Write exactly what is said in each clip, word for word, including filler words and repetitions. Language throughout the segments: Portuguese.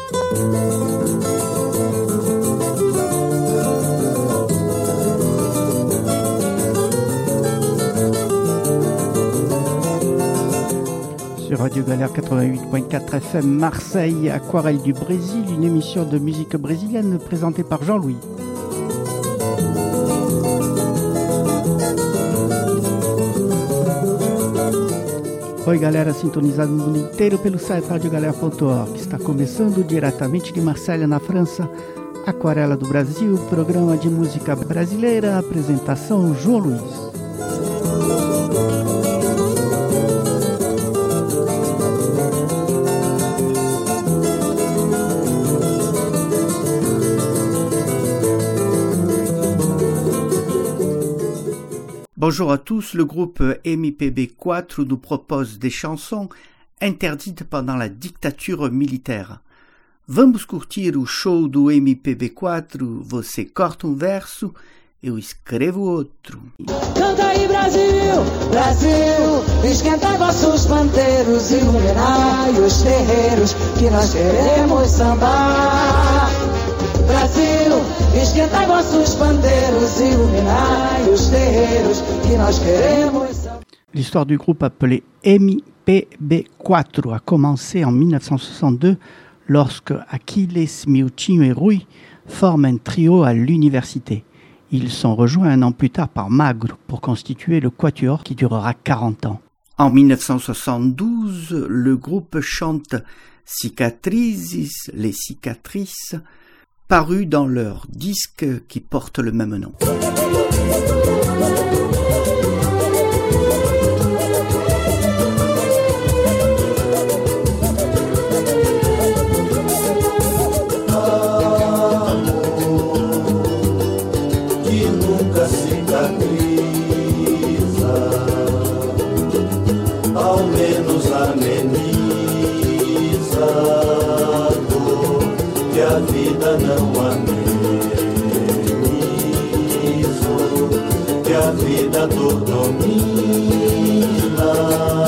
Sur Radio Galère quatre-vingt-huit virgule quatre F M Marseille, Aquarelle du Brésil, une émission de musique brésilienne présentée par Jean-Louis. Oi galera, sintonizado no mundo inteiro pelo site radio galera ponto org. Está começando diretamente de Marselha, na França, Aquarela do Brasil, programa de música brasileira, apresentação João Luiz. Bonjour à tous, le groupe M I P B quatre nous propose des chansons interdites pendant la dictature militaire. Vamos curtir o show do M I P B quatro, você corta um verso, eu escrevo outro. Canta aí Brasil, Brasil, esquentai vossos panteiros, iluminai os terreiros, que nós queremos sambar. Brasil, esquentai vossos pandeiros, iluminai os terreiros, que nós queremos. L'histoire du groupe appelé M I P B quatre a commencé en dix-neuf cent soixante-deux lorsque Aquiles, Miltinho et Rui forment un trio à l'université. Ils sont rejoints un an plus tard par Magro pour constituer le Quatuor qui durera quarante ans. En dix-neuf cent soixante-douze, le groupe chante Cicatrizes, les cicatrices, paru dans leur disque qui porte le même nom. A vida não amenizo, que a vida dor domina,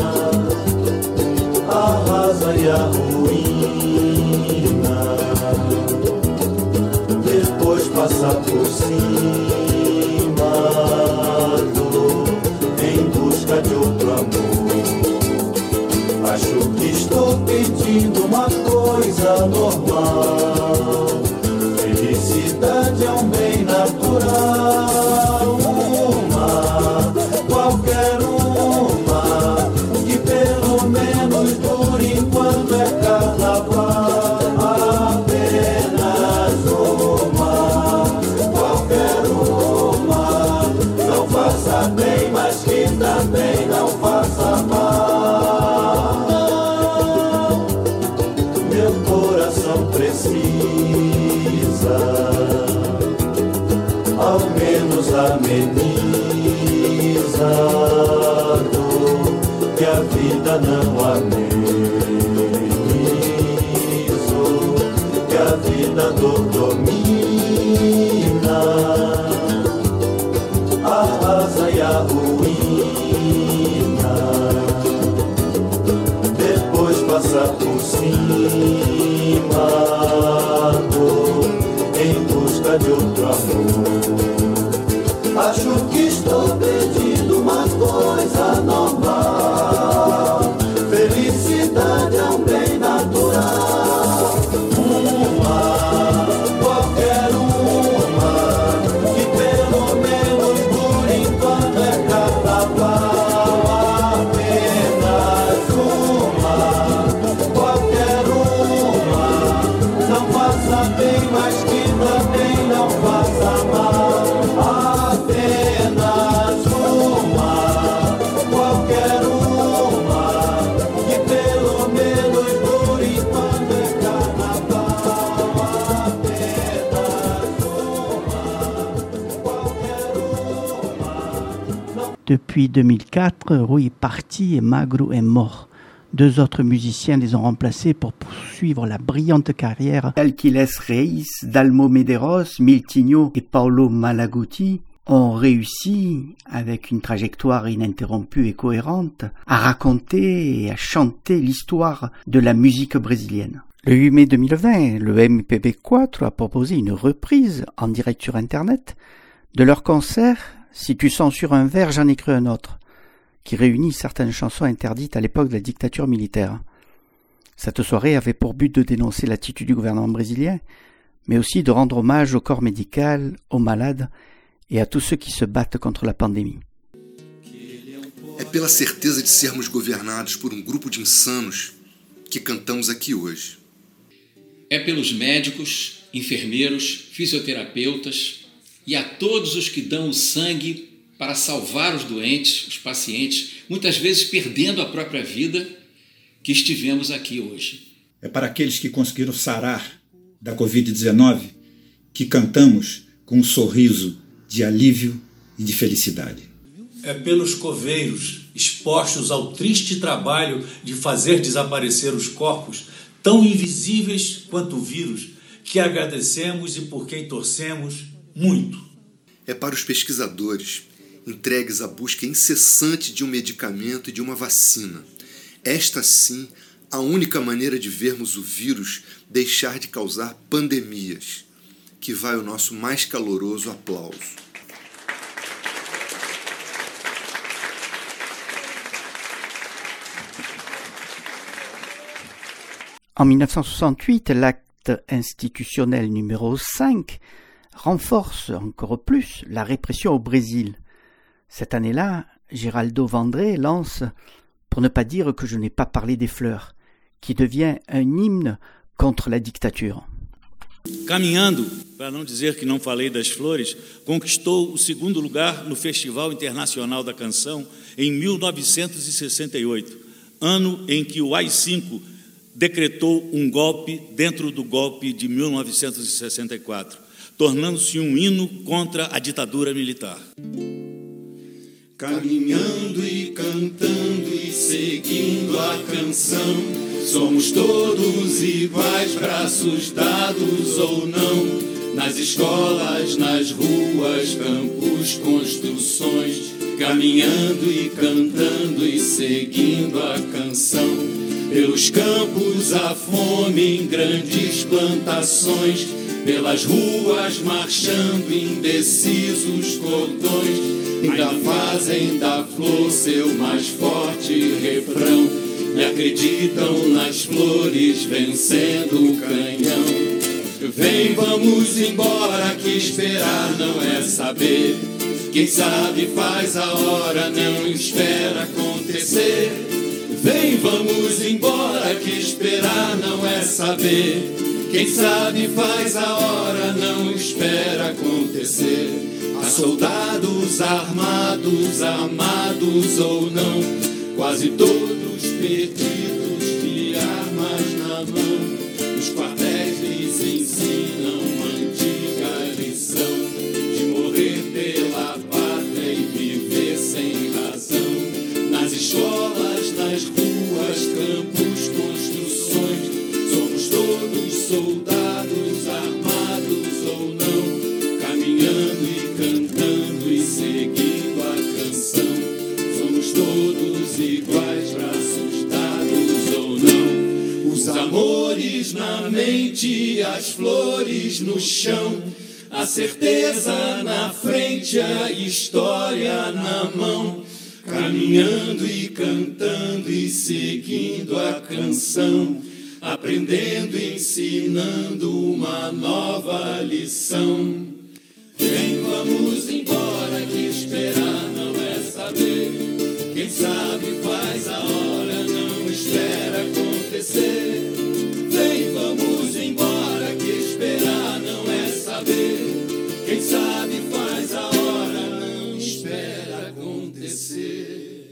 arrasa e arruína, depois passa por cima do, em busca de outro amor. Acho que estou pedindo uma coisa normal. Felicidade é um bem natural. Uma, qualquer uma, que pelo menos por enquanto é carnaval. Apenas uma, qualquer uma, não faça bem, mas que também não faça mal. Precisa, ao menos ameniza a dor que a vida não amenizo, que a vida dor domina, arrasa e arruína, depois passa por cima em busca de outro amor. Acho que estou pedindo uma coisa normal. Felicidade é um bem natural. Uma, qualquer uma, que pelo menos por enquanto é carnaval. Apenas uma, qualquer uma, não faça bem, mas que também não faça mal. Apenas uma, qualquer uma, que pelo menos por enquanto é carnaval. Apenas uma, qualquer uma. Depuis deux mille quatre, Rui est parti et Magro est mort. Deux autres musiciens les ont remplacés pour poursuivre la brillante carrière. Alquiles Reis, Dalmo Medeiros, Miltinho et Paulo Malaguti ont réussi, avec une trajectoire ininterrompue et cohérente, à raconter et à chanter l'histoire de la musique brésilienne. Le huit mai deux mille vingt, le M P B quatre a proposé une reprise en direct sur Internet de leur concert « Si tu censures un vers, j'en ai cru un autre », qui réunit certaines chansons interdites à l'époque de la dictature militaire. Cette soirée avait pour but de dénoncer l'attitude du gouvernement brésilien, mais aussi de rendre hommage au corps médical, aux malades et à tous ceux qui se battent contre la pandémie. É pela certeza de sermos governados por um grupo de insanos que cantamos aqui hoje. É pelos médicos, enfermeiros, fisioterapeutas e a todos os que dão o sangue para salvar os doentes, os pacientes, muitas vezes perdendo a própria vida, que estivemos aqui hoje. É para aqueles que conseguiram sarar da covid dezenove que cantamos com um sorriso de alívio e de felicidade. É pelos coveiros expostos ao triste trabalho de fazer desaparecer os corpos, tão invisíveis quanto o vírus, que agradecemos e por quem torcemos muito. É para os pesquisadores entregues à busca incessante de um medicamento e de uma vacina. Esta, sim, a única maneira de vermos o vírus deixar de causar pandemias, que vai o nosso mais caloroso aplauso. En dix-neuf cent soixante-huit, l'acte institutionnel numéro cinq renforce encore plus la répression au Brésil. Cette année-là, Geraldo Vandré lance « Pour ne pas dire que je n'ai pas parlé des fleurs », qui devient un hymne contre la dictature. Caminhando, para não dizer que não falei das flores, conquistou o segundo lugar no Festival Internacional da Canção em mil novecentos e sessenta e oito, ano em que o A I cinco decretou um golpe dentro do golpe de mil novecentos e sessenta e quatro, tornando-se um hino contra a ditadura militar. Caminhando e cantando e seguindo a canção, somos todos iguais, braços dados ou não, nas escolas, nas ruas, campos, construções, caminhando e cantando e seguindo a canção, pelos campos a fome em grandes plantações, pelas ruas marchando indecisos cordões, ainda fazem da flor seu mais forte refrão e acreditam nas flores vencendo o canhão. Vem, vamos embora, que esperar não é saber. Quem sabe faz a hora, não espera acontecer. Vem, vamos embora, que esperar não é saber. Quem sabe faz a hora, não espera acontecer. Há soldados armados, amados ou não, quase todos perdidos de armas na mão. Os quartéis lhes ensinam uma antiga lição de morrer pela pátria e viver sem razão. Nas escolas, nas ruas, campos, construções, somos todos soldados armados ou não, caminhando e cantando e seguindo a canção. Somos todos iguais, braços dados ou não. Os amores na mente, as flores no chão, a certeza na frente, a história na mão. Caminhando e cantando e seguindo a canção, aprendendo e ensinando uma nova lição. Vem, vamos embora, que esperar não é saber. Quem sabe faz a hora, não espera acontecer. Vem, vamos embora, que esperar não é saber. Quem sabe faz a hora, não espera acontecer.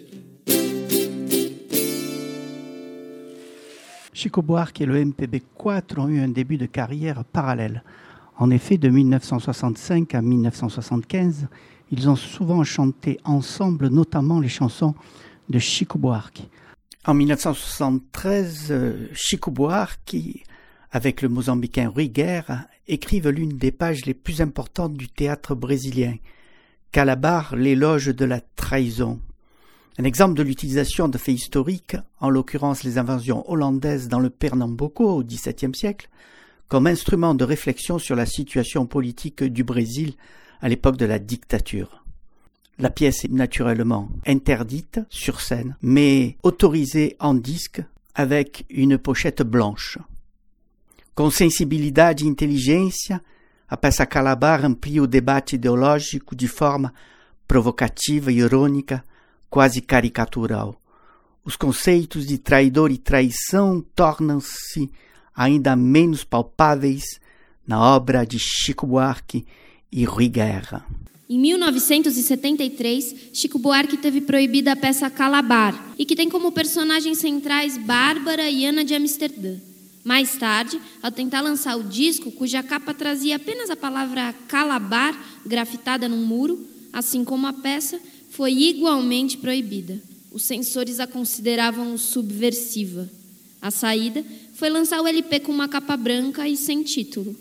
Chico Buarque et le M P B quatre ont eu un début de carrière parallèle. En effet, de dix-neuf cent soixante-cinq à dix-neuf cent soixante-quinze, ils ont souvent chanté ensemble, notamment les chansons de Chico Buarque. En dix-neuf cent soixante-treize, Chico Buarque, avec le Mozambicain Rui Guerra, écrivent l'une des pages les plus importantes du théâtre brésilien, Calabar, l'éloge de la trahison. Un exemple de l'utilisation de faits historiques, en l'occurrence les invasions hollandaises dans le Pernambuco au dix-septième siècle, comme instrument de réflexion sur la situation politique du Brésil à l'époque de la dictature. La pièce est naturellement interdite sur scène, mais autorisée en disque avec une pochette blanche. Com sensibilidade e inteligência, a peça Calabar amplia o debate ideológico de forma provocativa e irônica, quase caricatural. Os conceitos de traidor e traição tornam-se ainda menos palpáveis na obra de Chico Buarque e Rui Guerra. Em mil novecentos e setenta e três, Chico Buarque teve proibida a peça Calabar, e que tem como personagens centrais Bárbara e Ana de Amsterdã. Mais tarde, ao tentar lançar o disco, cuja capa trazia apenas a palavra Calabar grafitada num muro, assim como a peça, foi igualmente proibida. Os censores a consideravam subversiva. A saída foi lançar o L P com uma capa branca e sem título.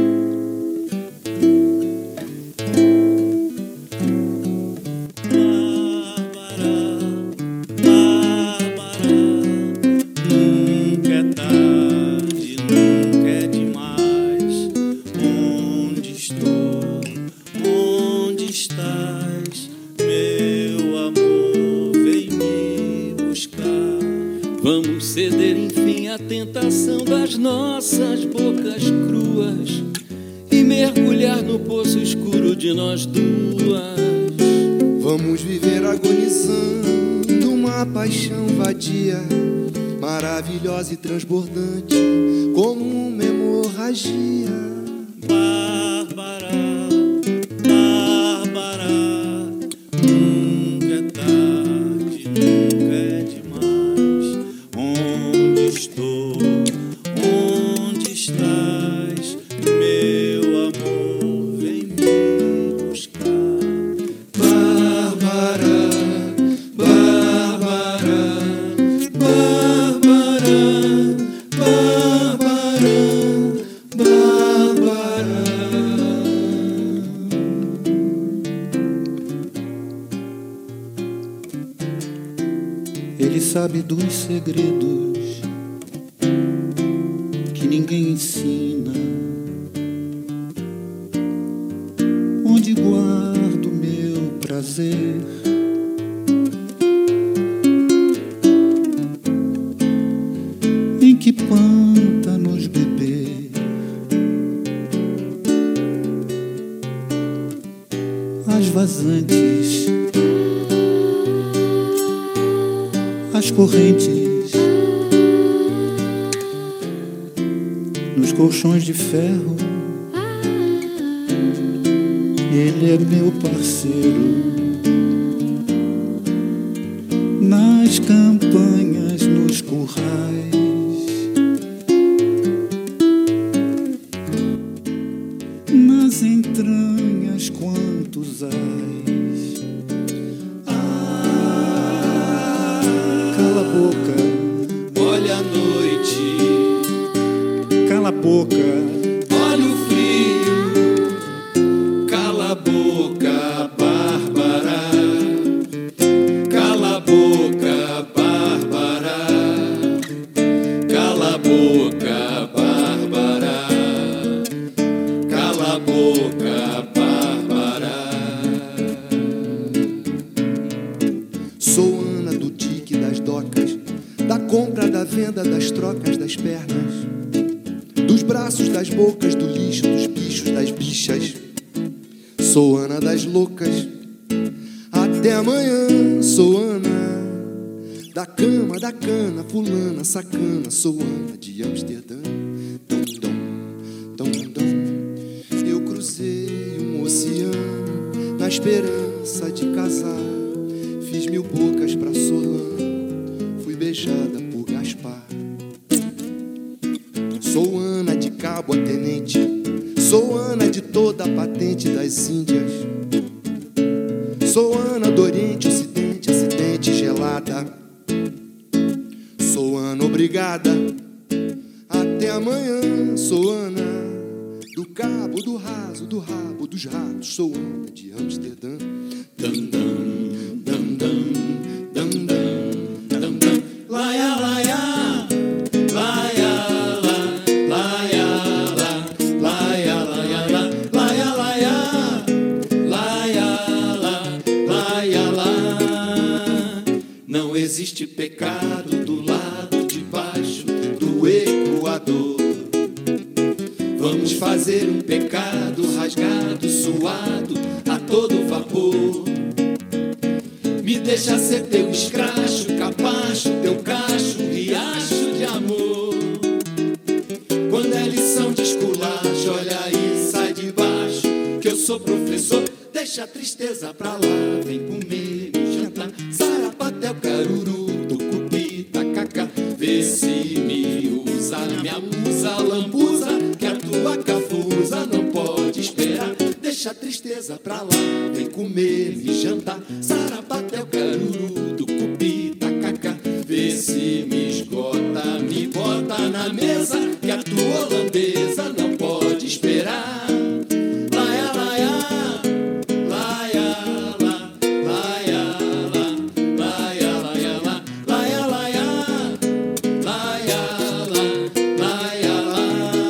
Vamos ceder enfim à tentação das nossas bocas cruas e mergulhar no poço escuro de nós duas. Vamos viver agonizando uma paixão vadia, maravilhosa e transbordante, como uma hemorragia. Bárbara, Bárbara, nunca é tarde, nunca é demais. Onde estou? Onde estás? Meu amor, vem me buscar. Bárbara, Bárbara, Bárbara, Bárbara, Bárbara. Ele sabe dos segredos que ninguém ensina, onde guardo meu prazer. Em que pântanos beber as vazantes, as correntes, nos colchões de ferro. Ele é meu parceiro nas campanhas, nos currais, nas entranhas, quantos ais. Ah, cala a boca, olha a noite, cala a boca, olha o frio, cala a boca, Bárbara, cala a boca, Bárbara, cala a boca, Bárbara, cala a boca, Bárbara. Sou Ana do tique das docas, da compra, da venda, das trocas, das pernas, dos braços, das bocas, do lixo, dos bichos, das bichas. Sou Ana das loucas, até amanhã. Sou Ana da cama, da cana, fulana, sacana. Sou Ana de Amsterdã. Dom, dom, dom, dom. Eu cruzei um oceano na esperança de casar. Fiz mil bocas pra Solano, fui beijada por Gaspar. Sou Ana de cabo a tenente, sou Ana de toda a patente das Índias. Sou Ana do Oriente, Ocidente, acidente gelada. Sou Ana obrigada, até amanhã. Sou Ana do cabo, do raso, do rabo, dos ratos. Sou Ana de Amsterdã. Dam, dam, dam, dam, dam, Vamos fazer um pecado rasgado, suado, a todo vapor. Me deixa ser teu escracho, capacho, teu cacho, riacho de amor. Quando é lição de esculacho, olha aí, sai de baixo, que eu sou professor. Deixa a tristeza pra lá, vem comer e jantar. Sarapatel, caruru, tucupi, tacacá. Vê se me usa, me abusa, lambuza, que a tua cafusa não pode esperar. Deixa a tristeza pra lá, vem comer e jantar. Sarapatel, caruru, tucupi, tacacá. Vê se me esgota, me bota na mesa, que a tua holandesa não pode esperar. Laia, laia, laia, la, laia, la, laia, laia, la, laia, laia, laia, la, laia, la.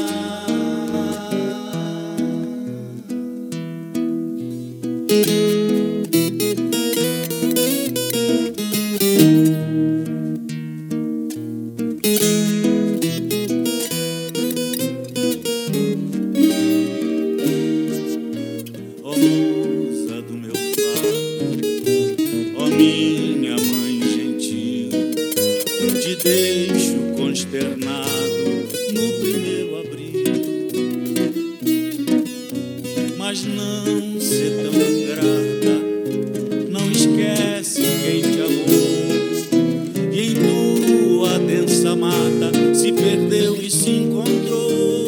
Ó musa do meu fado, ó minha mãe gentil, te deixo consternado no primeiro abril, mas não ser tão ingrata, não esquece quem te amou, e em tua densa mata se perdeu e se encontrou.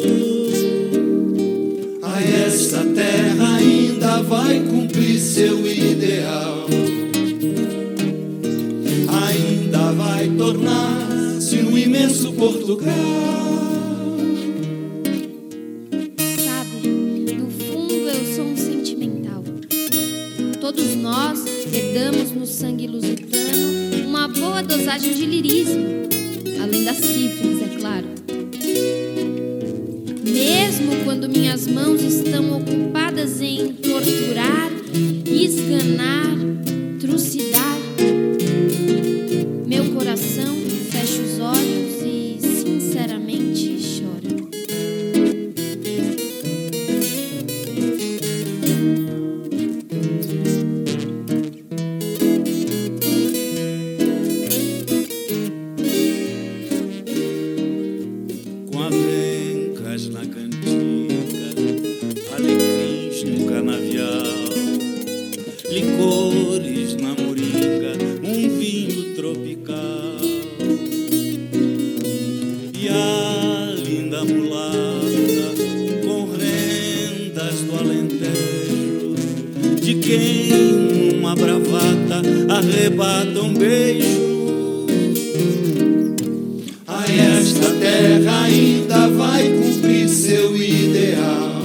A esta terra ainda vai cumprir seu ideal, ainda vai tornar-se um imenso Portugal. Sabe, no fundo eu sou um sentimental. Todos nós herdamos no sangue lusitano uma boa dosagem de lirismo, além da sífilis, é claro. Mesmo quando minhas mãos estão ocupadas em torturar, esganar, trucidar, meu coração fecha os olhos e sinceramente chora. Com avencas na cantiga, alecrins no canavial, licores na moringa, um vinho tropical. E a linda mulata com rendas do Alentejo, de quem uma bravata arrebata um beijo. A esta terra ainda vai cumprir seu ideal,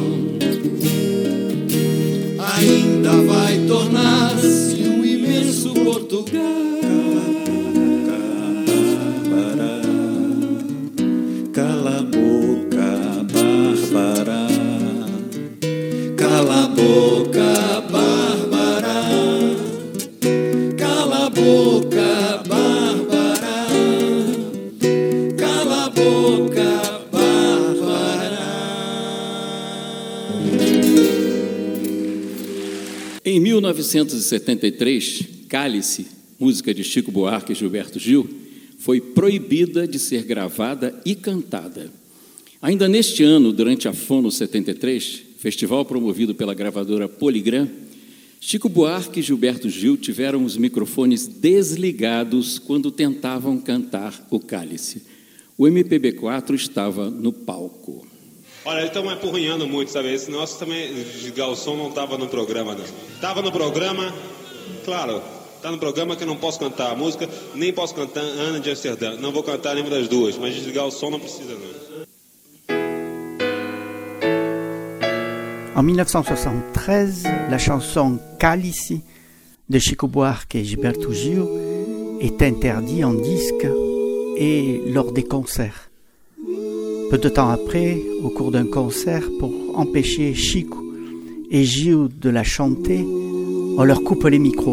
ainda vai tornar-se um imenso Portugal. Cala a boca, Bárbara. Cala a boca, Bárbara. Cala a boca, Bárbara. Cala a boca, Bárbara. Em mil novecentos e setenta e três, Cálice, música de Chico Buarque e Gilberto Gil, foi proibida de ser gravada e cantada. Ainda neste ano, durante a Fono setenta e três, festival promovido pela gravadora Polygram, Chico Buarque e Gilberto Gil tiveram os microfones desligados quando tentavam cantar o Cálice. O M P B quatro estava no palco. Olha, eles estão apurrinhando muito, sabe? Esse nosso também, desligar o som, não estava no programa, não. Estava no programa, claro, está no programa que eu não posso cantar a música, nem posso cantar Ana de Amsterdã. Não vou cantar nenhuma das duas, mas desligar o som não precisa, não. En mille neuf cent soixante-treize, la chanson Cálice de Chico Buarque et Gilberto Gil est interdite en disque et lors des concerts. Peu de temps après, au cours d'un concert, pour empêcher Chico et Gil de la chanter, on leur coupe les micros.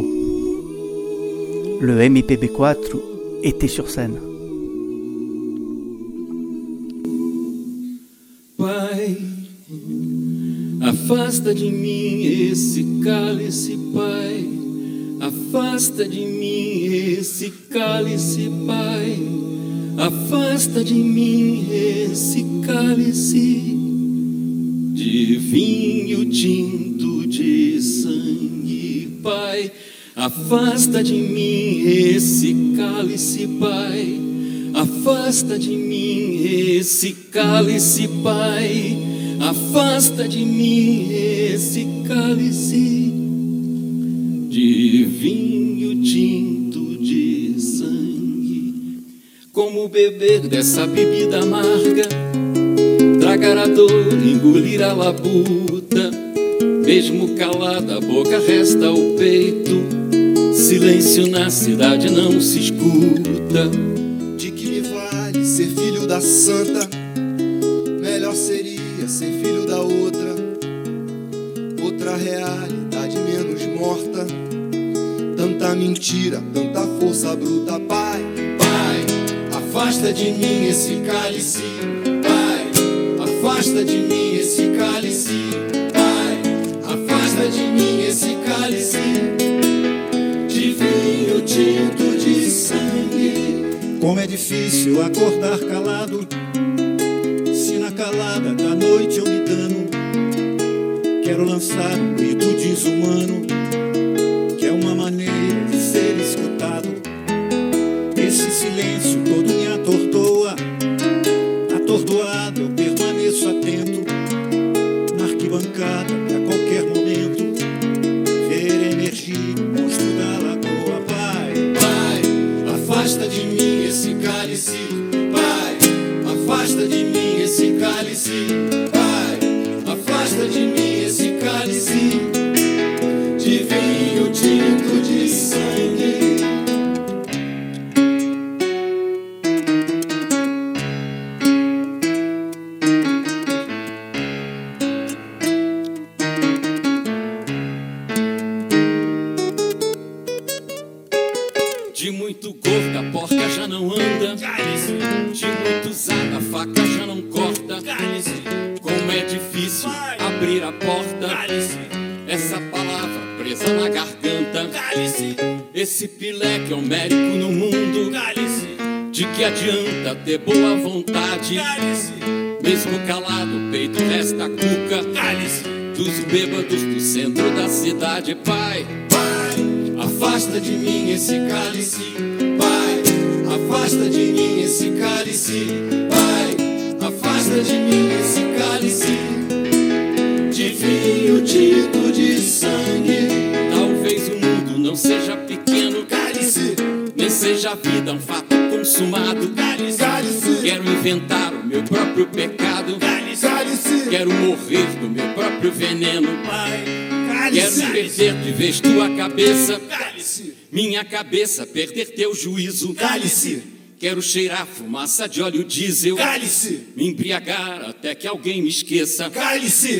Le M P B quatre était sur scène. Pai, Afasta de mim esse cálice, Pai. Afasta de mim esse cálice, Pai. Afasta de mim esse cálice de vinho tinto de sangue, Pai. Afasta de mim esse cálice, Pai. Afasta de mim esse cálice, Pai. Afasta de mim esse cálice de vinho tinto de sangue. Como beber dessa bebida amarga, tragar a dor, engolir a labuta. Mesmo calada a boca resta o peito, silêncio na cidade não se escuta. De que me vale ser filho da santa? Melhor seria ser filho da outra, outra realidade menos morta. Tanta mentira, tanta força bruta. Pai, Pai, afasta de mim esse cálice. Pai, afasta de mim esse cálice. Pai, afasta de mim esse cálice de vinho tinto de sangue. Como é difícil acordar calado, se na calada da noite eu me dano. Quero lançar um grito desumano, que é uma maneira de ser escutado. Esse silêncio todo me atordoa. Atordoado eu permaneço atento, na arquibancada a qualquer momento ver emergir o monstro da lagoa. Pai, Pai, afasta de mim esse cálice. Pai, afasta de mim esse cálice. Pai, afasta de mim esse cálice de vinho tinto de sangue. De muito gorda a porca já não anda, de muito usada a faca já não corta. Como é difícil abrir a porta, essa palavra presa na garganta. Esse pileque é um médico no mundo, de que adianta ter boa vontade? Mesmo calado o peito resta a cuca dos bêbados do centro da cidade. Pai, Pai, afasta de mim esse cálice. Pai, afasta de mim esse cálice. Pai, afasta de mim esse cálice de vinho tinto de sangue. Talvez o mundo não seja pequeno, cálice, nem seja a vida um fato consumado. Cálice, cálice. Quero inventar o meu próprio pecado. Cálice, cálice. Quero morrer do meu próprio veneno. Pai, cálice. Quero perder de vez tua cabeça. Cálice. Minha cabeça perder teu juízo. Cálice. Quero cheirar fumaça de óleo diesel. Cálice. Me embriagar até que alguém me esqueça. Cálice.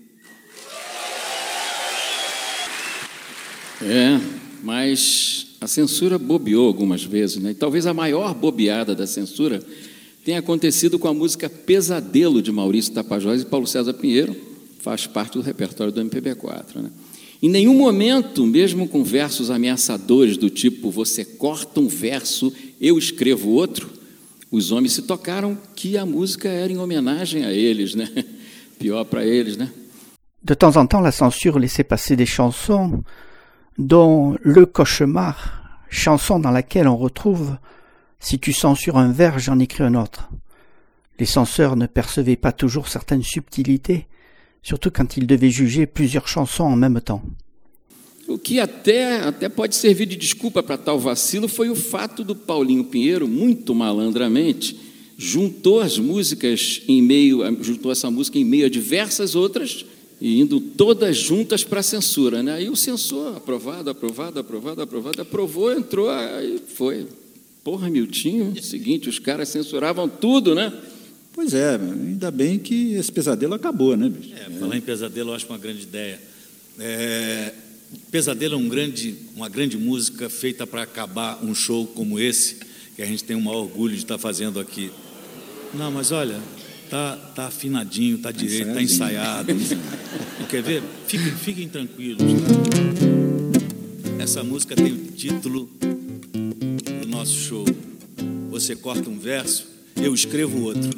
É, mas a censura bobeou algumas vezes, né? E talvez a maior bobeada da censura tenha acontecido com a música Pesadelo, de Maurício Tapajós e Paulo César Pinheiro, faz parte do repertório do M P B quatro, né? Em nenhum momento, mesmo com versos ameaçadores do tipo você corta um verso, eu escrevo outro, os homens se tocaram que a música era em homenagem a eles, né? Pior para eles, né? De temps en temps, la censure laissait passer des chansons dont Le Cauchemar, chanson dans laquelle on retrouve « Si tu censures un vers, j'en écris un autre ». Les censeurs ne percevaient pas toujours certaines subtilités, surtout quand ils devaient juger plusieurs chansons en même temps. O que até, até pode servir de desculpa para tal vacilo foi o fato do Paulinho Pinheiro, muito malandramente, juntou as músicas em meio, juntou essa música em meio a diversas outras, e indo todas juntas para a censura, né? Aí o censor, aprovado, aprovado, aprovado, aprovado, aprovou, entrou, aí foi. Porra, Miltinho, seguinte, os caras censuravam tudo, né? Pois é, ainda bem que esse pesadelo acabou, né, bicho? É, falar em pesadelo eu acho uma grande ideia. É, pesadelo é um grande, uma grande música feita para acabar um show como esse, que a gente tem o maior orgulho de estar fazendo aqui. Não, mas olha, Tá, tá afinadinho, tá direito, tá ensaiado. Quer ver? Fiquem, fiquem tranquilos, tá? Essa música tem o título do nosso show. Você corta um verso, eu escrevo outro.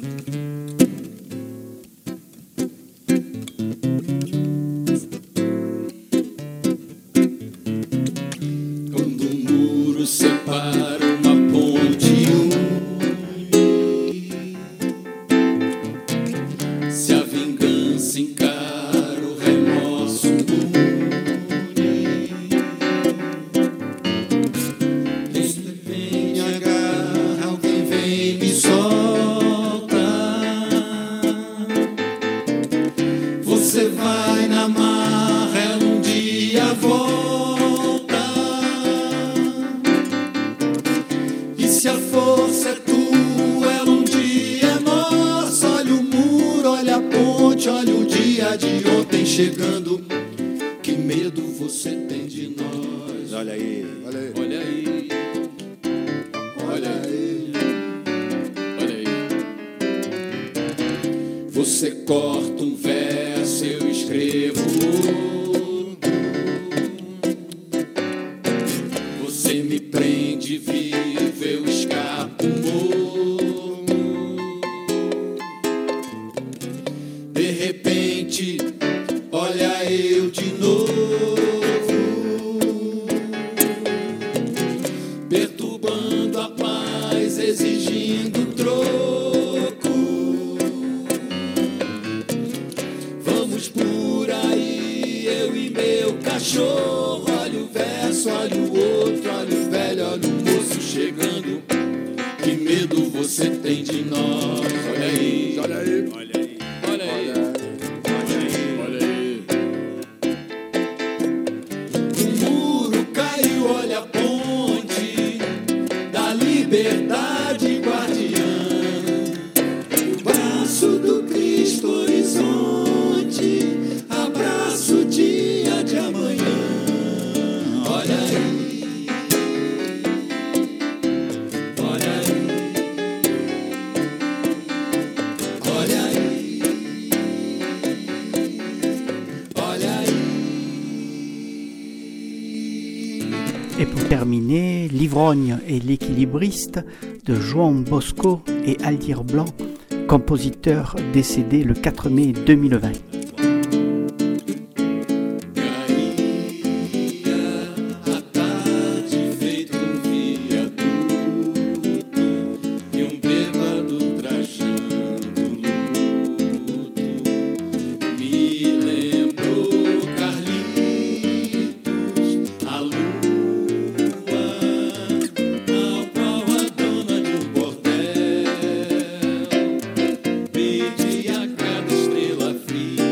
Quando um muro separa uma ponte une, se a vingança encara o remorso une, quem vem me agarra, alguém vem me solta. Você vai na marra, ela um dia volta. E se a força é tua, ela um dia é nossa. Olha o muro, olha a ponte, olha o dia de ontem chegando. Que medo você tem de nós? Olha aí, olha aí. Olha aí, olha aí, olha aí. Você corta um verso, eu escrevo outro. Você me prende vivo, eu escapo morto. De repente, olha eu de novo, perturbando a paz, exigindo troco. Vamos por aí, eu e meu cachorro. Olha o verso, olha o outro, olha o velho, olha o moço chegando. Que medo você tem de nós? Olha aí, Olha aí. olha aí, olha aí, olha aí. O muro caiu, olha a ponte da liberdade guardiã. O braço do Cristo horizonte, abraço o dia de amanhã. Olha aí, olha aí, olha aí, olha aí. Et pour terminer, L'Ivrogne et l'équilibriste de João Bosco et Aldir Blanc, compositeur décédé le quatre mai deux mille vingt. A tarde feito um viaduto e um bêbado trajando luto. Me lembrou Carlitos, a lua, ao qual a dona de um bordel pedia cada estrela fria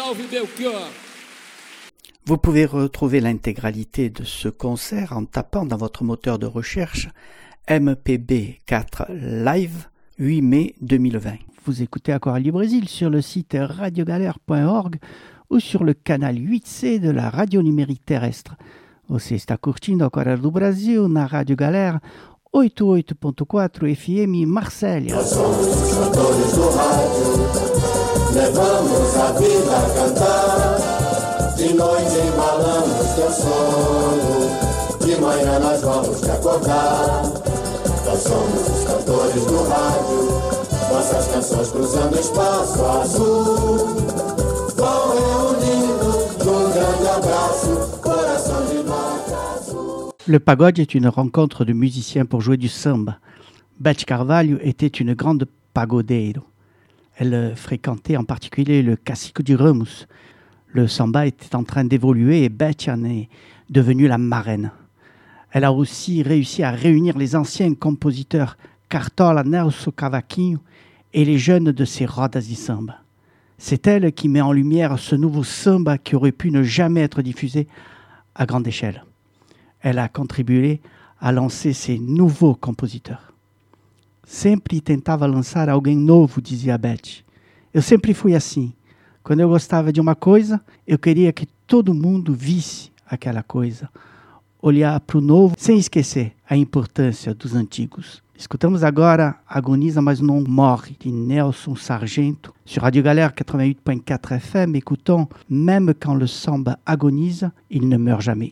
salve Belchior. Vous pouvez retrouver l'intégralité de ce concert en tapant dans votre moteur de recherche M P B quatre Live huit mai deux mille vingt. Vous écoutez Aquarelle du Brésil sur le site radio galère point org ou sur le canal huit C de la radio numérique terrestre. Você está curtindo Aquarelle do Brasil na Rádio Galera oitenta e oito ponto quatro F M Marsella. Nós somos os cantores do rádio, levamos a vida a cantar. De noite embalamos teu sono, de manhã nós vamos te acordar. Nós somos os cantores do rádio, nossas canções cruzando o espaço azul. Vão reunindo num grande abraço, coração de norte azul. Le pagode est une rencontre de musiciens pour jouer du samba. Beth Carvalho était une grande pagodeiro. Elle fréquentait en particulier le Cacique de Ramos. Le samba était en train d'évoluer et Beth en est devenue la marraine. Elle a aussi réussi à réunir les anciens compositeurs Cartola, Nelson Cavaquinho et les jeunes de ses rodas de samba. C'est elle qui met en lumière ce nouveau samba qui aurait pu ne jamais être diffusé à grande échelle. Elle a contribué a lancer ces nouveaux compositeurs. Sempre tentava lançar alguém novo, dizia a Beth. Eu sempre fui assim. Quando eu gostava de uma coisa, eu queria que todo mundo visse aquela coisa. Olhar para o novo sem esquecer a importância dos antigos. Escutamos agora Agoniza, mas não morre, de Nelson Sargento. Sur Radio Galère quatre-vingt-huit point quatre F M, écoutons Même quand le samba agonise, il ne meurt jamais.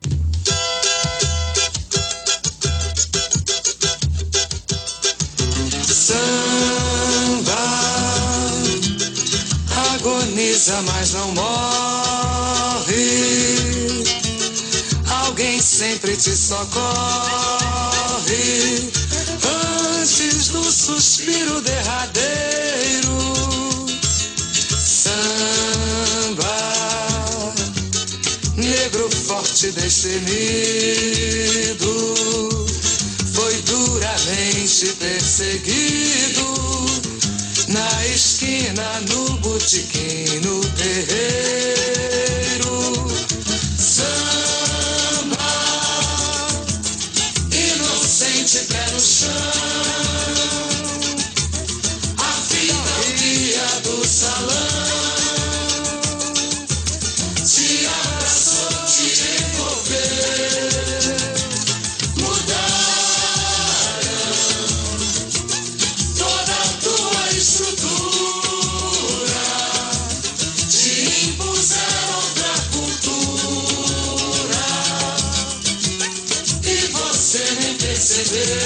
Samba agoniza, mas não morre. Alguém sempre te socorre antes do suspiro derradeiro. Samba, negro forte destemido, foi duramente perseguido na esquina, no botequim, no terreiro. Samba, inocente, pé no chão, a vida, o dia do salão, te abraçou, te envolveu, mudaram toda a tua estrutura, te impuseram outra cultura e você nem percebeu.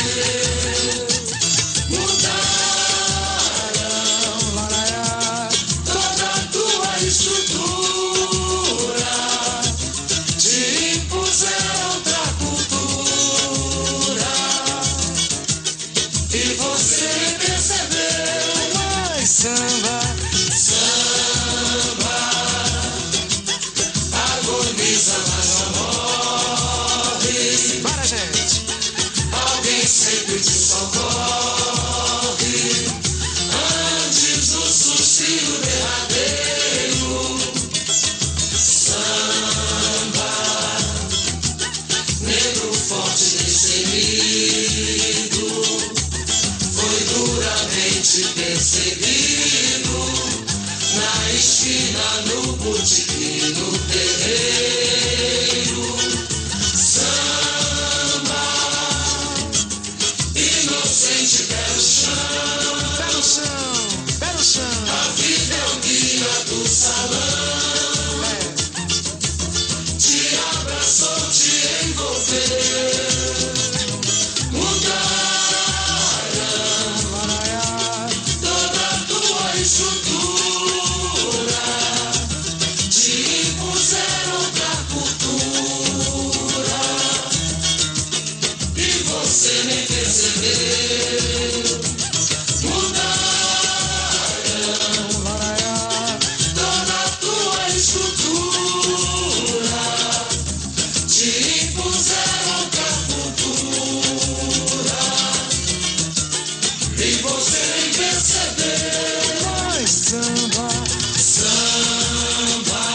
Samba, samba,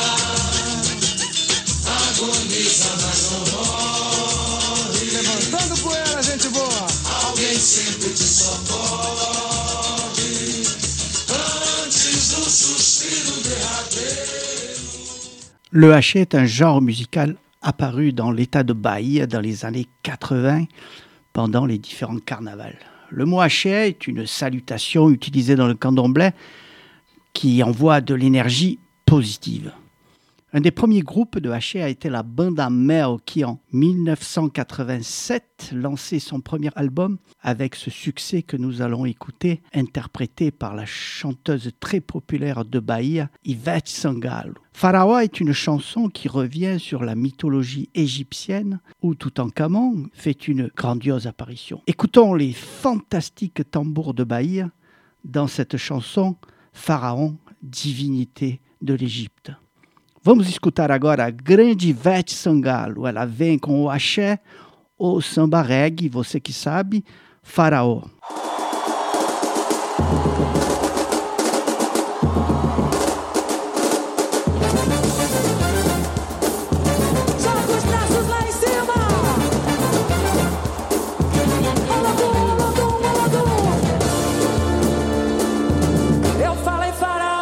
Le haché est un genre musical apparu dans l'état de Bahia dans les années quatre-vingts pendant les différents carnavals. Le mot haché est une salutation utilisée dans le candomblé qui envoie de l'énergie positive. Un des premiers groupes de haché a été la Banda Mel qui en dix-neuf cent quatre-vingt-sept lançait son premier album avec ce succès que nous allons écouter, interprété par la chanteuse très populaire de Bahia, Ivete Sangalo. Pharaoh est une chanson qui revient sur la mythologie égyptienne où Toutankhamon fait une grandiose apparition. Écoutons les fantastiques tambours de Bahia dans cette chanson Pharaon, divinité de l'Égypte. Vamos escutar agora a grande Ivete Sangalo. Ela vem com o axé, o samba reggae, você que sabe, Faraó. Joga os braços lá em cima. Olodum, olodum, olodum. Eu falei faraó.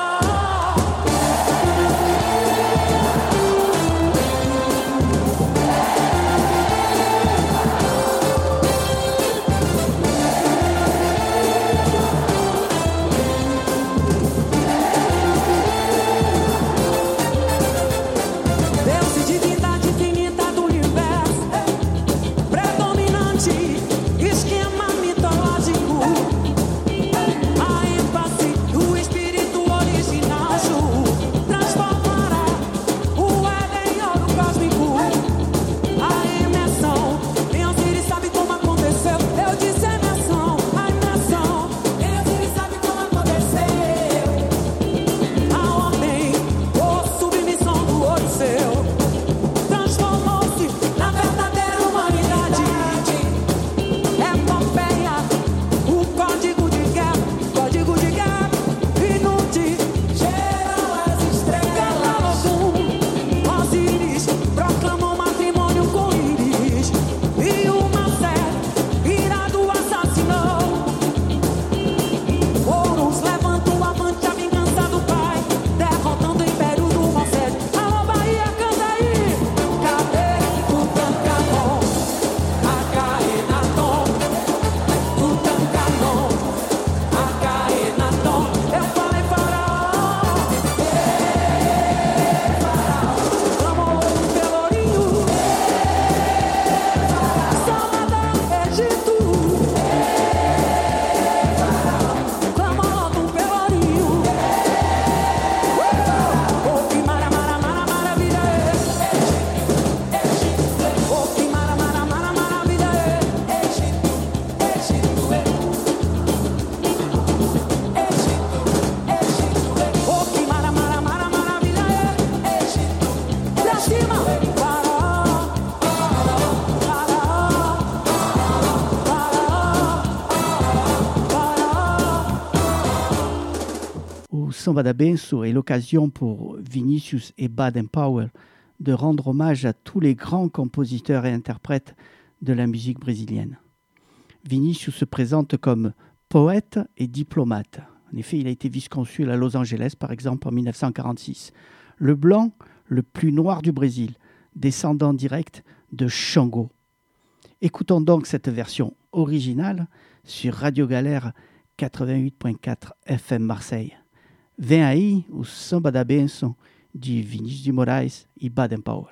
Samba da Benço est l'occasion pour Vinicius et Baden Powell de rendre hommage à tous les grands compositeurs et interprètes de la musique brésilienne. Vinicius se présente comme poète et diplomate. En effet, il a été vice-consul à Los Angeles, par exemple, en dix-neuf cent quarante-six. Le blanc, le plus noir du Brésil, descendant direct de Xangô. Écoutons donc cette version originale sur Radio Galère quatre-vingt-huit virgule quatre F M Marseille. Vem aí o Samba da Benção de Vinícius de Moraes e Baden Powell.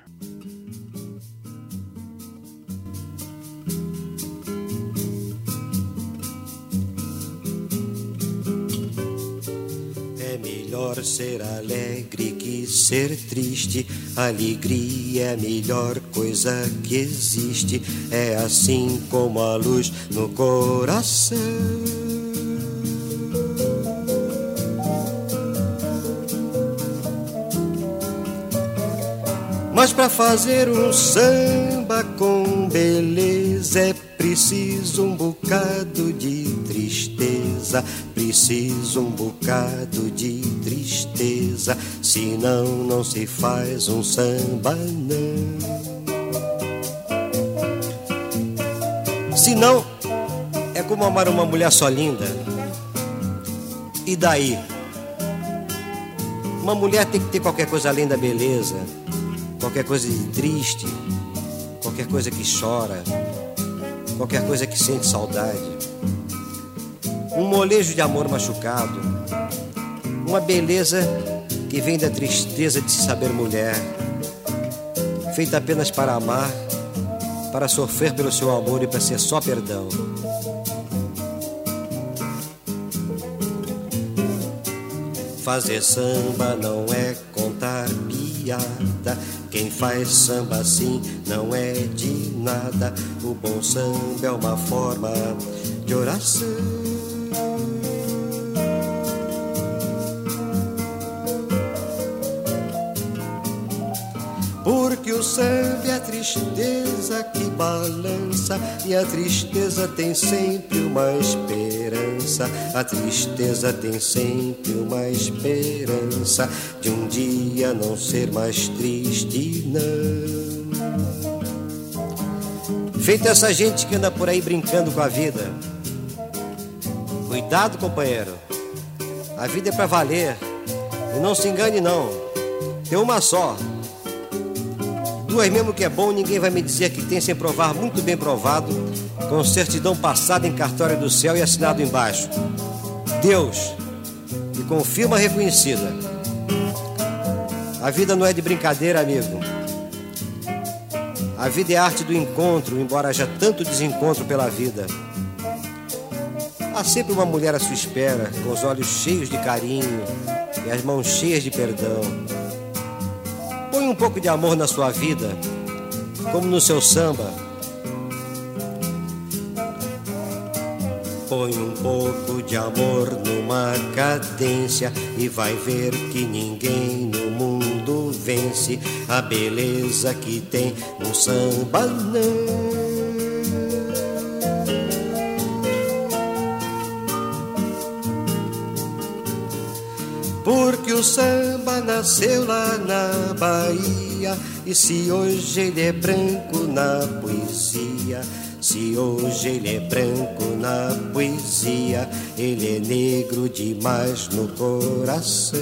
É melhor ser alegre que ser triste. Alegria é a melhor coisa que existe. É assim como a luz no coração. Mas para fazer um samba com beleza é preciso um bocado de tristeza, preciso um bocado de tristeza, senão não se faz um samba não. Senão é como amar uma mulher só linda. E daí? Uma mulher tem que ter qualquer coisa além da beleza, qualquer coisa de triste, qualquer coisa que chora, qualquer coisa que sente saudade. Um molejo de amor machucado, uma beleza que vem da tristeza de se saber mulher, feita apenas para amar, para sofrer pelo seu amor e para ser só perdão. Fazer samba não é contar piada. Quem faz samba assim não é de nada. O bom samba é uma forma de oração. Porque o samba é a tristeza que balança, e a tristeza tem sempre uma esperança. A tristeza tem sempre uma esperança de um dia não ser mais triste, não. Feito essa gente que anda por aí brincando com a vida. Cuidado, companheiro, a vida é pra valer. E não se engane não, tem uma só. Duas mesmo que é bom, ninguém vai me dizer que tem sem provar muito bem provado, com certidão passada em cartório do céu e assinado embaixo. Deus, e com firma reconhecida. A vida não é de brincadeira, amigo. A vida é a arte do encontro, embora haja tanto desencontro pela vida. Há sempre uma mulher à sua espera, com os olhos cheios de carinho e as mãos cheias de perdão. Põe um pouco de amor na sua vida, como no seu samba. Põe um pouco de amor numa cadência e vai ver que ninguém no mundo vence a beleza que tem no samba, não. Porque o samba nasceu lá na Bahia, e se hoje ele é branco na poesia, se hoje ele é branco na poesia, ele é negro demais no coração.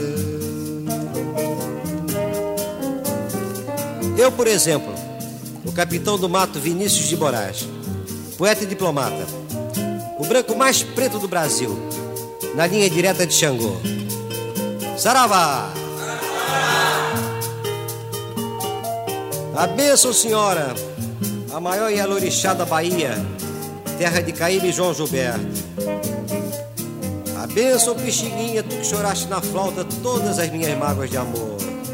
Eu, por exemplo, o capitão do mato Vinícius de Moraes, poeta e diplomata, o branco mais preto do Brasil, na linha direta de Xangô. Saravá! A bênção, senhora, a maior Ialorixá da Bahia, terra de Caíbe e João Gilberto. A bênção, Pixinguinha, tu que choraste na flauta todas as minhas mágoas de amor.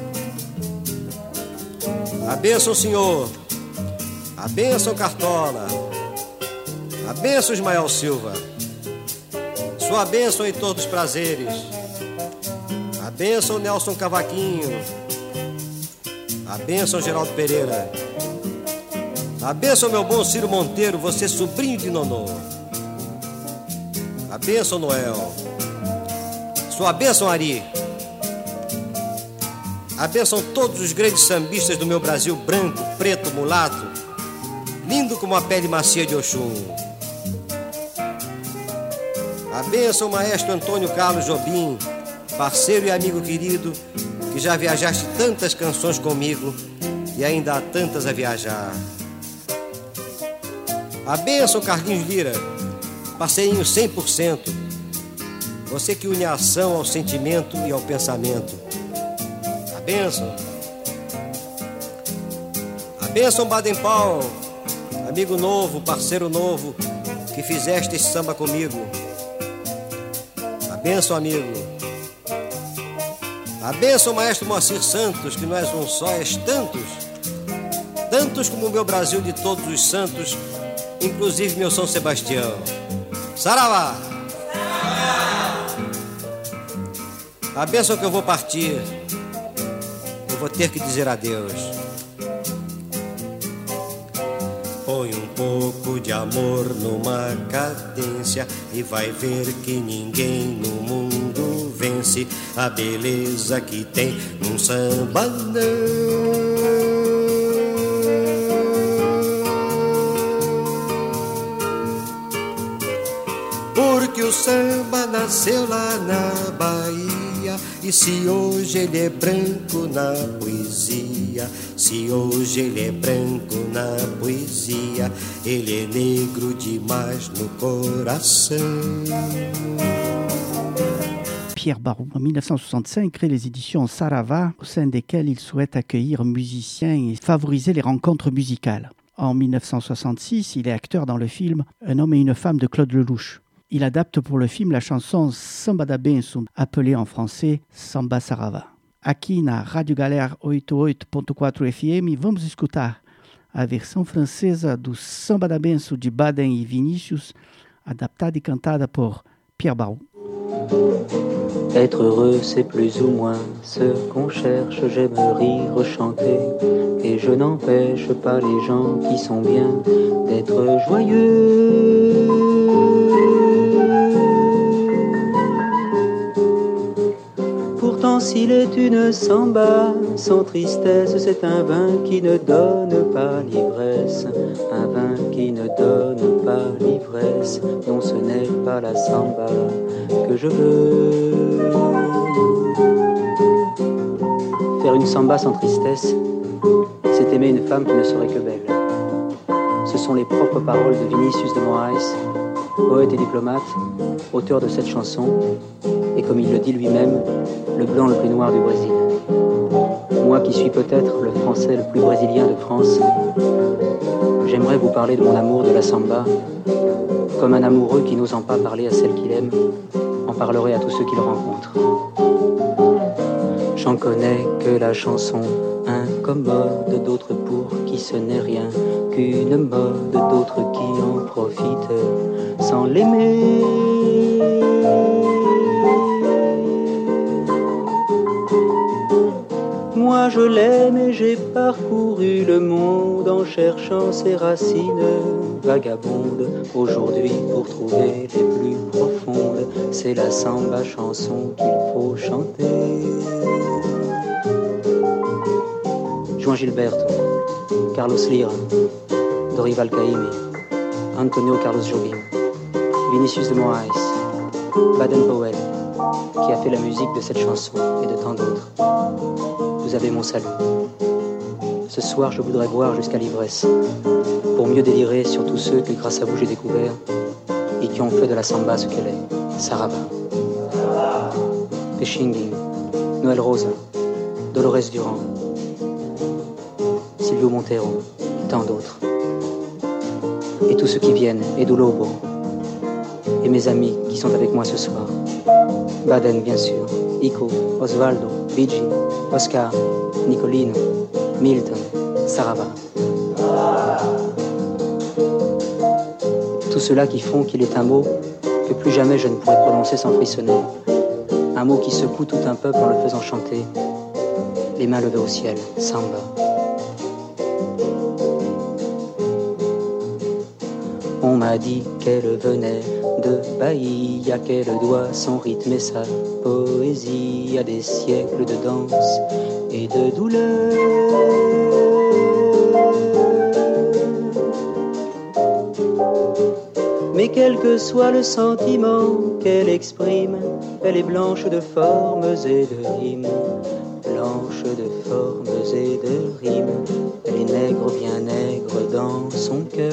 A bênção, senhor, a bênção, Cartola, a bênção, Ismael Silva, sua bênção, Heitor dos Prazeres. A bênção, Nelson Cavaquinho. A bênção, Geraldo Pereira. A bênção, meu bom Ciro Monteiro, você sobrinho de Nonô. A bênção, Noel. Sua bênção, Ari. A bênção, todos os grandes sambistas do meu Brasil branco, preto, mulato, lindo como a pele macia de Oxum. A bênção, maestro Antônio Carlos Jobim, parceiro e amigo querido, que já viajaste tantas canções comigo e ainda há tantas a viajar. A bênção, Carlinhos Lira, parceirinho cem por cento, você que une a ação ao sentimento e ao pensamento. A bênção. A bênção, Baden Powell, amigo novo, parceiro novo, que fizeste esse samba comigo. A bênção, amigo. A bênção, maestro Moacir Santos, que não és um só, és tantos, tantos como o meu Brasil de todos os santos, inclusive meu São Sebastião. Saravá! A bênção que eu vou partir, eu vou ter que dizer adeus. Põe um pouco de amor numa cadência e vai ver que ninguém no mundo vence a beleza que tem num samba, não. Porque o samba nasceu lá na Bahia, triste se hoje ele é branco na poesia. Se hoje ele é branco na poesia, ele é negro demais no coração. Pierre Barou, en dix-neuf cent soixante-cinq, crée les éditions Sarava, au sein desquelles il souhaite accueillir musiciens et favoriser les rencontres musicales. En dix-neuf cent soixante-six, il est acteur dans le film Un homme et une femme de Claude Lelouch. Il adapte pour le film la chanson Samba da Benção, appelée en français Samba Sarava. Aqui na Rádio Galera oitenta e oito ponto quatro F M, vamos escutar a versão francesa do Samba da Benção de Baden e Vinícius, adaptada e cantada por Pierre Barou. Être heureux, c'est plus ou moins ce qu'on cherche. J'aime rire, chanter, et je n'empêche pas les gens qui sont bien d'être joyeux. Pourtant, s'il est une samba sans tristesse, c'est un vin qui ne donne pas l'ivresse. Un vin qui ne donne pas l'ivresse. Non, ce n'est pas la samba que je veux. Faire une samba sans tristesse, c'est aimer une femme qui ne serait que belle. Ce sont les propres paroles de Vinicius de Moraes, poète et diplomate, auteur de cette chanson, et comme il le dit lui-même, le blanc le plus noir du Brésil. Moi qui suis peut-être le français le plus brésilien de France, j'aimerais vous parler de mon amour de la samba, comme un amoureux qui n'osant pas parler à celle qu'il aime, en parlerait à tous ceux qu'il rencontre. J'en connais que la chanson incommode, d'autres pour qui ce n'est rien qu'une mode, d'autres qui en profitent sans l'aimer. Moi je l'aime et j'ai parcouru le monde en cherchant ses racines vagabondes. Aujourd'hui pour trouver les plus profondes, c'est la samba chanson qu'il faut chanter. Juan Gilberto, Carlos Lira, Dorival Caymmi, Antonio Carlos Jobim, Vinicius de Moraes, Baden-Powell, qui a fait la musique de cette chanson et de tant d'autres. Vous avez mon salut. Ce soir, je voudrais boire jusqu'à l'ivresse, pour mieux délirer sur tous ceux que grâce à vous j'ai découvert et qui ont fait de la samba ce qu'elle est, Sarava. Pechinguin, Noël Rosa, Dolores Durand, Silvio Montero, et tant d'autres. Et tous ceux qui viennent, Edu Lobo, et mes amis qui sont avec moi ce soir. Baden, bien sûr, Ico, Osvaldo, Luigi, Oscar, Nicolino, Milton, Sarava. Tout cela qui font qu'il est un mot que plus jamais je ne pourrais prononcer sans frissonner. Un mot qui secoue tout un peuple en le faisant chanter, les mains levées au ciel, samba. On m'a dit qu'elle venait de Bahia, qu'elle doit son rythme et sa poésie à des siècles de danse et de douleur. Mais quel que soit le sentiment qu'elle exprime, elle est blanche de formes et de rimes. Blanche de formes et de rimes, elle est nègre, bien nègre dans son cœur.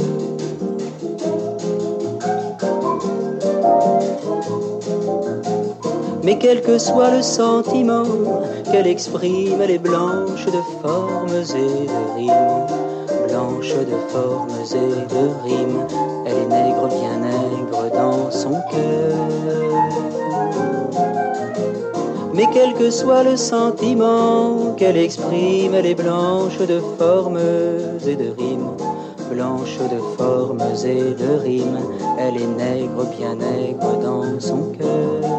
Mais quel que soit le sentiment qu'elle exprime, elle est blanche de formes et de rimes. Blanche de formes et de rimes, elle est nègre, bien nègre dans son cœur. Mais quel que soit le sentiment qu'elle exprime, elle est blanche de formes et de rimes. Blanche de formes et de rimes, elle est nègre, bien nègre dans son cœur.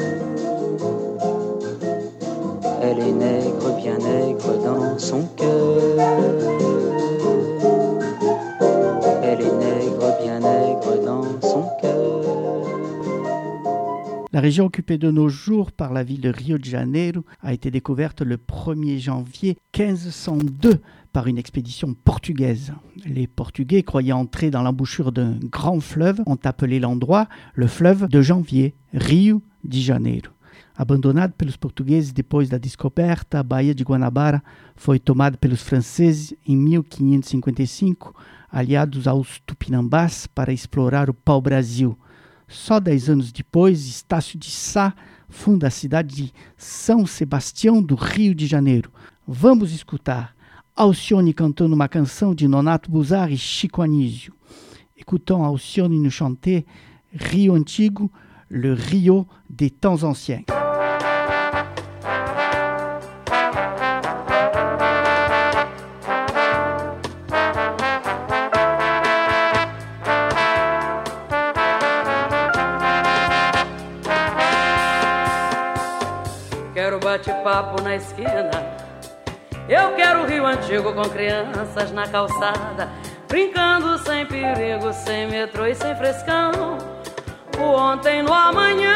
Elle est nègre, bien nègre dans son cœur. Elle est nègre, bien nègre dans son cœur. La région occupée de nos jours par la ville de Rio de Janeiro a été découverte le premier janvier quinze cent deux par une expédition portugaise. Les Portugais, croyant entrer dans l'embouchure d'un grand fleuve, ont appelé l'endroit le fleuve de janvier, Rio de Janeiro. Abandonada pelos portugueses depois da descoberta, a Baía de Guanabara foi tomada pelos franceses em mil quinhentos e cinquenta e cinco, aliados aos tupinambás para explorar o pau-brasil. Só dez anos depois, Estácio de Sá funda a cidade de São Sebastião do Rio de Janeiro. Vamos escutar Alcione cantando uma canção de Nonato Buzar e Chico Anísio. Écoutons Alcione nous chanter Rio Antigo, le Rio des temps anciens. Quero bate-papo na esquina, eu quero o Rio Antigo com crianças na calçada, brincando sem perigo, sem metrô e sem frescão. O ontem no amanhã,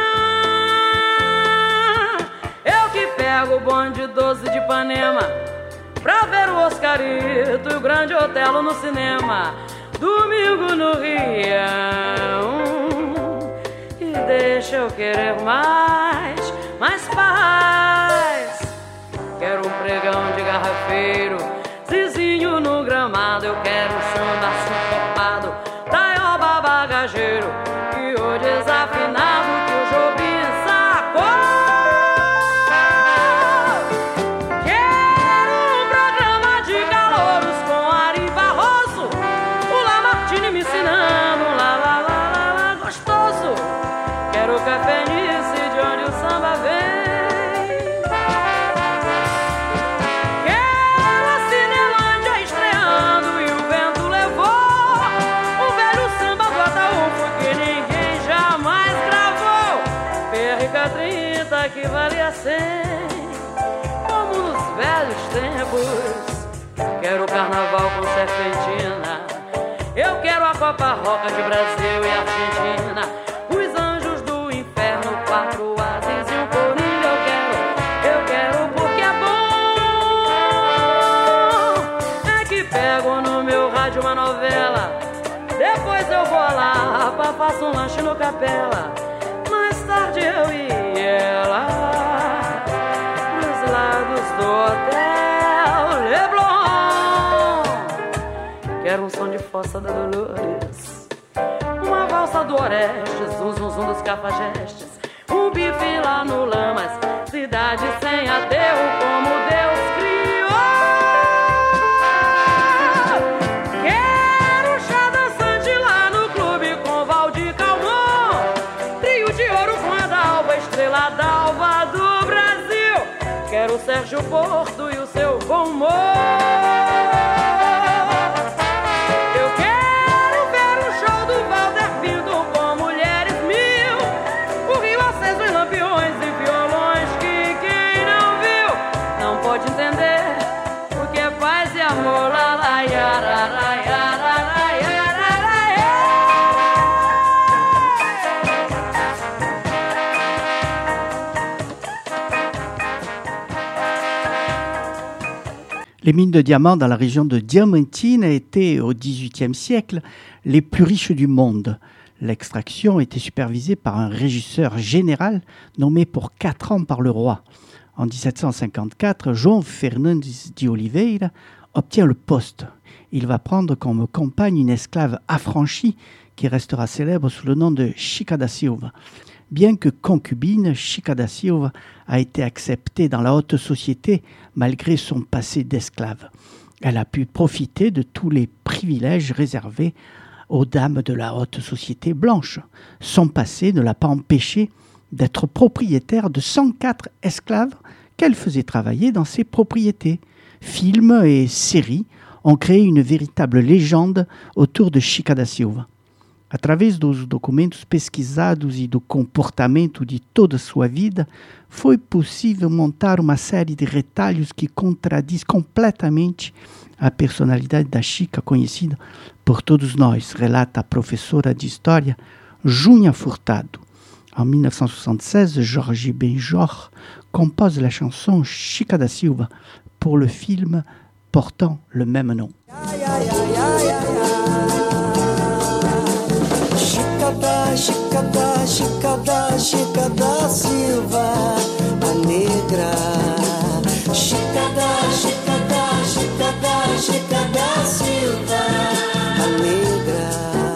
eu que pego o bonde doze de Ipanema pra ver o Oscarito e o Grande Otelo no cinema. Domingo no Rio, e deixa eu querer mais, mais paz. Quero um pregão de garrafeiro, Zizinho no gramado. Eu quero um samba sincopado, taioba bagageiro e o desafinado que o Jobim sacou. Quero um programa de calouros com Ari Barroso, o Lamartine me ensinando lá, lá, lá, lá, lá, gostoso. Quero café nice de onde o samba vem. Que valia cem, como nos velhos tempos. Quero carnaval com serpentina, eu quero a Copa Roca de Brasil e Argentina, os anjos do inferno, quatro ases e um corinho. Eu quero, eu quero porque é bom. É que pego no meu rádio uma novela, depois eu vou lá, pra faço um lanche no Capela. Mais tarde eu ia lá nos lados do Hotel Leblon. Quero um som de Fossa da Dolores, uma valsa do Orestes, um zum zum dos Cafajestes, um bife lá no Lamas, cidade sem aterro como Deus criou. Quero chá dançante lá no clube com Valdir Calmon, trio de ouro com a Dalva, estrela d'alva do Brasil. Quero o Sérgio Porto e o seu bom humor. Eu quero ver o show do Walter Pinto com mulheres mil, o Rio aceso em lampiões e violões que quem não viu não pode entender o que é paz e amor. Lá, lá, yara, lá, yara, lá, yara, lá, Les mines de diamants dans la région de Diamantine étaient, au dix-huitième siècle, les plus riches du monde. L'extraction était supervisée par un régisseur général nommé pour quatre ans par le roi. En dix-sept cent cinquante-quatre, João Fernandes de Oliveira obtient le poste. Il va prendre comme compagne une esclave affranchie qui restera célèbre sous le nom de Chica da Silva. Bien que concubine, Chica da Silva a été acceptée dans la haute société malgré son passé d'esclave. Elle a pu profiter de tous les privilèges réservés aux dames de la haute société blanche. Son passé ne l'a pas empêché d'être propriétaire de cent quatre esclaves qu'elle faisait travailler dans ses propriétés. Films et séries ont créé une véritable légende autour de Chica da Silva. Através dos documentos pesquisados e do comportamento de toda sua vida, foi possível montar uma série de retalhos que contradiz completamente a personalidade da Chica conhecida por todos nós, relata a professora de história Júnia Furtado. En mille neuf cent soixante-seize, Jorge Benjor compose la chanson Chica da Silva pour le film portant le même nom. Chica da Chica da, Chica da, Chica da Silva, a negra. Chica da, Chica da, Chica da, Chica da Silva, a negra.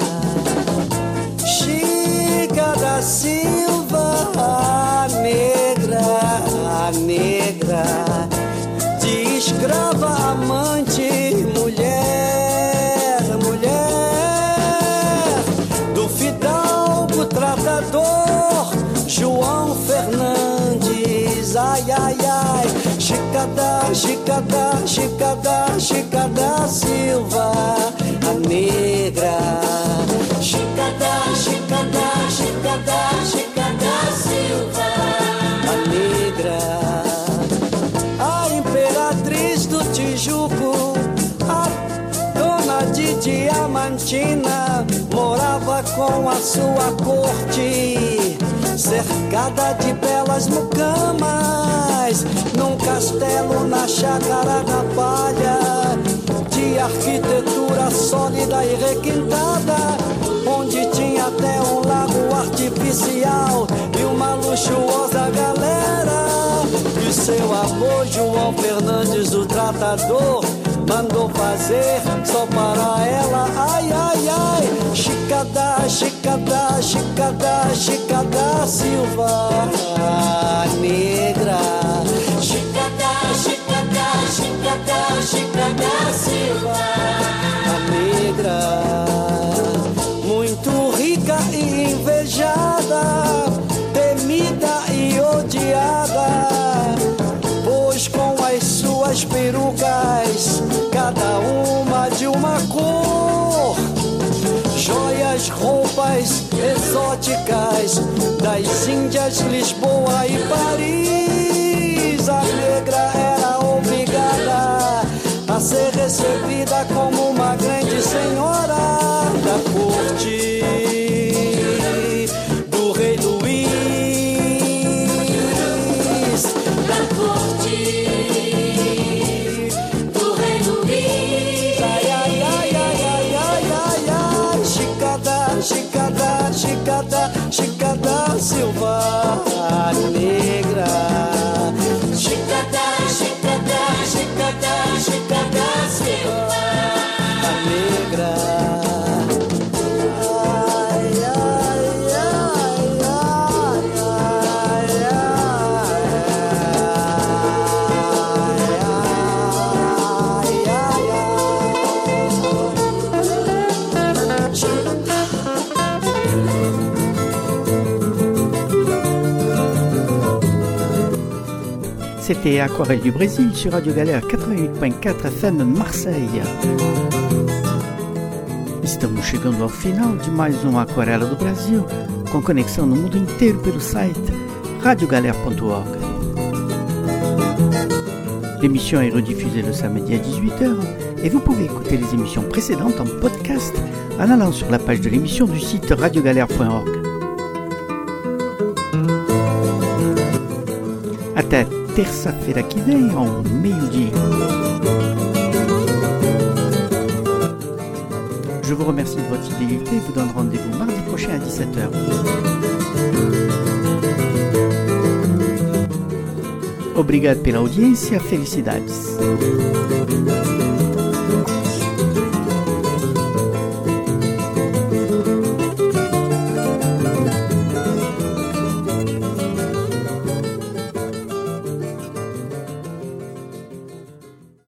Chica da Silva, a negra, a negra. De escrava, amante, mulher, mulher. Do fidalgo, tratador, João Fernandes, ai, ai, ai. Chica da, Chica da, Chica da, Chica da Silva, a negra. Chica da, Chica da, Chica da, Chica da Silva, a negra. A imperatriz do Tijuco, a dona de Diamantina, morava com a sua corte, cercada de belas mucamas, num castelo na chácara da Palha, de arquitetura sólida e requintada, onde tinha até um lago artificial e uma luxuosa galera. E seu avô João Fernandes, o tratador, mandou fazer só para ela, ai, ai, ai. Chica da, Chica da, Chica da, Chica da Silva, a negra. Chica da, Chica da, Chica da, Chica da Silva, a negra. Muito rica e invejada, temida e odiada, pois com as suas perucas, cada uma de uma cor, joias, roupas exóticas das Índias, Lisboa e Paris, a negra era obrigada a ser recebida como uma grande senhora da corte do rei Luís, da corte do rei Luís. Ai, ai, ai, ai, ai, ai, ai, ai. Chica da, Chica da, Chica da, Chica da Silva, a negra. Chica da, Chica da, Chica da, Chica da Silva, a negra. C'était Aquarelle du Brésil sur Radio Galère quatre-vingt-huit ponto quatro F M Marseille. Estamos chegando ao final de mais um Aquarela do Brasil, com conexão no mundo inteiro pelo site radio galère ponto org. L'émission est rediffusée le samedi à dix-huit heures et vous pouvez écouter les émissions précédentes en podcast en allant sur la page de l'émission du site radio galère ponto org. Até terça-feira que vem, ao meio-dia. Je vous remercie de votre fidélité et vous donne rendez-vous mardi prochain à dix-sept heures. Obrigado pela audiência, felicidades.